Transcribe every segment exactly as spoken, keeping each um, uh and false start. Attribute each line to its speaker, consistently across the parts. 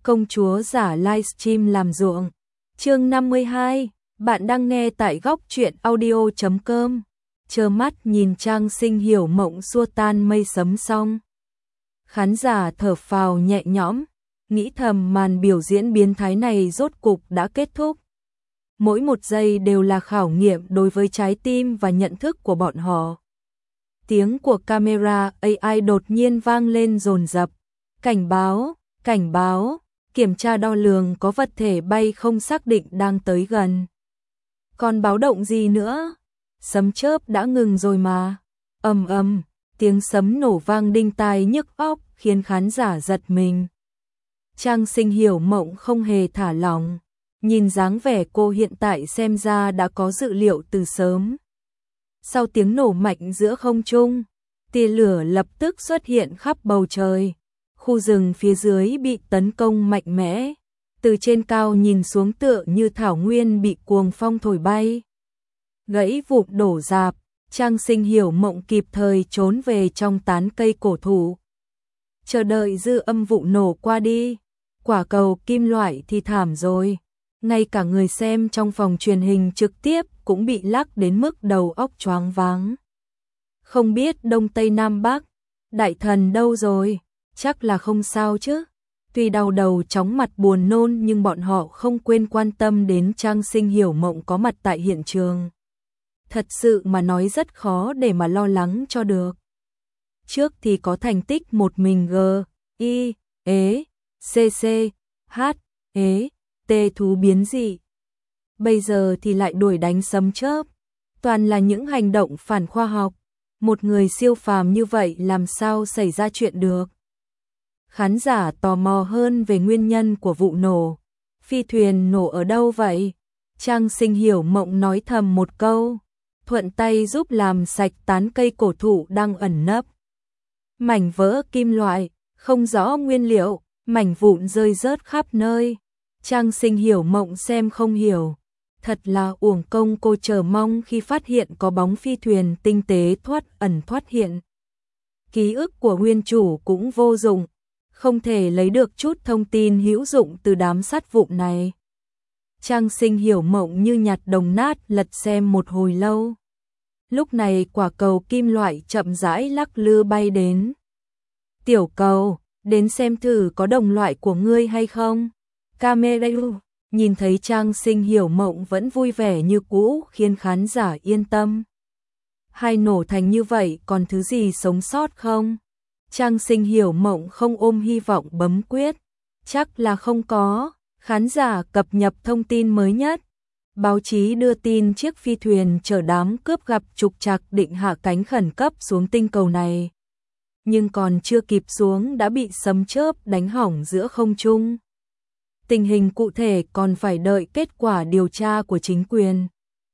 Speaker 1: công chúa giả livestream làm ruộng. Chương năm mươi hai, bạn đang nghe tại góc truyện audio chấm com. Trơ mắt nhìn Trang Sinh Hiểu Mộng xua tan mây sấm xong. Khán giả thở phào nhẹ nhõm, nghĩ thầm màn biểu diễn biến thái này rốt cục đã kết thúc. Mỗi một giây đều là khảo nghiệm đối với trái tim và nhận thức của bọn họ. Tiếng của camera a i đột nhiên vang lên dồn dập. Cảnh báo, cảnh báo, kiểm tra đo lường có vật thể bay không xác định đang tới gần. Còn báo động gì nữa? Sấm chớp đã ngừng rồi mà. Ầm ầm, tiếng sấm nổ vang đinh tai nhức óc khiến khán giả giật mình. Trang Sinh Hiểu Mộng không hề thả lỏng, nhìn dáng vẻ cô hiện tại xem ra đã có dự liệu từ sớm. Sau tiếng nổ mạnh giữa không trung, tia lửa lập tức xuất hiện khắp bầu trời. Khu rừng phía dưới bị tấn công mạnh mẽ, từ trên cao nhìn xuống tựa như thảo nguyên bị cuồng phong thổi bay. Gãy vụn đổ rạp, Trang Sinh Hiểu Mộng kịp thời trốn về trong tán cây cổ thụ. Chờ đợi dư âm vụ nổ qua đi, quả cầu kim loại thì thảm rồi. Ngay cả người xem trong phòng truyền hình trực tiếp cũng bị lắc đến mức đầu óc choáng váng. Không biết Đông Tây Nam Bắc, đại thần đâu rồi? Chắc là không sao chứ. Tuy đau đầu chóng mặt buồn nôn nhưng bọn họ không quên quan tâm đến Trang Sinh Hiểu Mộng có mặt tại hiện trường. Thật sự mà nói rất khó để mà lo lắng cho được. Trước thì có thành tích một mình G, I, ế, C C, H, ế, T thú biến dị. Bây giờ thì lại đuổi đánh sấm chớp. Toàn là những hành động phản khoa học. Một người siêu phàm như vậy làm sao xảy ra chuyện được. Khán giả tò mò hơn về nguyên nhân của vụ nổ. Phi thuyền nổ ở đâu vậy? Trang Sinh Hiểu Mộng nói thầm một câu, thuận tay giúp làm sạch tán cây cổ thụ đang ẩn nấp. Mảnh vỡ kim loại, không rõ nguyên liệu, mảnh vụn rơi rớt khắp nơi. Trang Sinh Hiểu Mộng xem không hiểu. Thật là uổng công cô chờ mong khi phát hiện có bóng phi thuyền tinh tế thoát ẩn thoát hiện. Ký ức của nguyên chủ cũng vô dụng, không thể lấy được chút thông tin hữu dụng từ đám sát vụn này. Trang Sinh Hiểu Mộng như nhặt đồng nát lật xem một hồi lâu. Lúc này quả cầu kim loại chậm rãi lắc lư bay đến. Tiểu cầu, đến xem thử có đồng loại của ngươi hay không. Camera nhìn thấy Trang Sinh Hiểu Mộng vẫn vui vẻ như cũ khiến khán giả yên tâm. Hai nổ thành như vậy còn thứ gì sống sót không? Trang Sinh Hiểu Mộng không ôm hy vọng bấm quyết. Chắc là không có. Khán giả cập nhật thông tin mới nhất. Báo chí đưa tin chiếc phi thuyền chở đám cướp gặp trục trặc định hạ cánh khẩn cấp xuống tinh cầu này. Nhưng còn chưa kịp xuống đã bị sấm chớp đánh hỏng giữa không trung. Tình hình cụ thể còn phải đợi kết quả điều tra của chính quyền.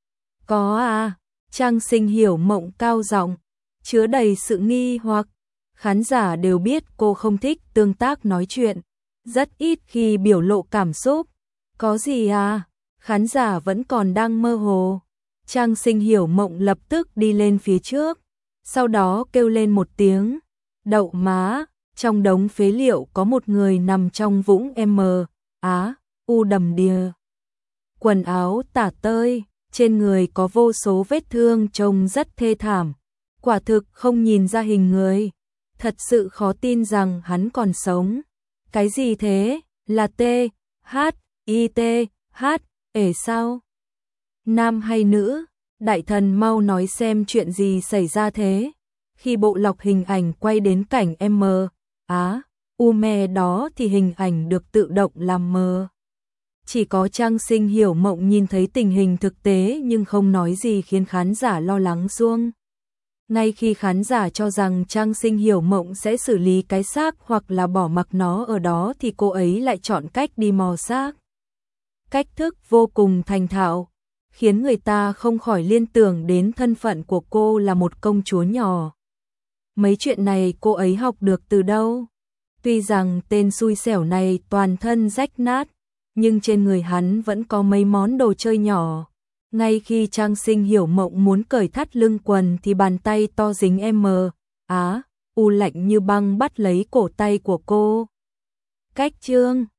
Speaker 1: Có à, Trang Sinh Hiểu Mộng cao giọng, chứa đầy sự nghi hoặc. Khán giả đều biết cô không thích tương tác nói chuyện, rất ít khi biểu lộ cảm xúc. Có gì à? Khán giả vẫn còn đang mơ hồ. Trang Sinh Hiểu Mộng lập tức đi lên phía trước, sau đó kêu lên một tiếng, đậu má. Trong đống phế liệu có một người nằm trong vũng M, Á, U đầm đìa. Quần áo tả tơi, trên người có vô số vết thương trông rất thê thảm. Quả thực không nhìn ra hình người. Thật sự khó tin rằng hắn còn sống. Cái gì thế? Là T, H, I T, H, ể sao? Nam hay nữ? Đại thần mau nói xem chuyện gì xảy ra thế. Khi bộ lọc hình ảnh quay đến cảnh M, Á, U me đó thì hình ảnh được tự động làm mờ. Chỉ có Trang Sinh Hiểu Mộng nhìn thấy tình hình thực tế nhưng không nói gì khiến khán giả lo lắng xuông. Ngay khi khán giả cho rằng Trang Sinh Hiểu Mộng sẽ xử lý cái xác hoặc là bỏ mặc nó ở đó thì cô ấy lại chọn cách đi mò xác. Cách thức vô cùng thành thạo, khiến người ta không khỏi liên tưởng đến thân phận của cô là một công chúa nhỏ. Mấy chuyện này cô ấy học được từ đâu? Tuy rằng tên xui xẻo này toàn thân rách nát, nhưng trên người hắn vẫn có mấy món đồ chơi nhỏ. Ngay khi Trang Sinh Hiểu Mộng muốn cởi thắt lưng quần thì bàn tay to dính M, Á, U lạnh như băng bắt lấy cổ tay của cô. Cách chương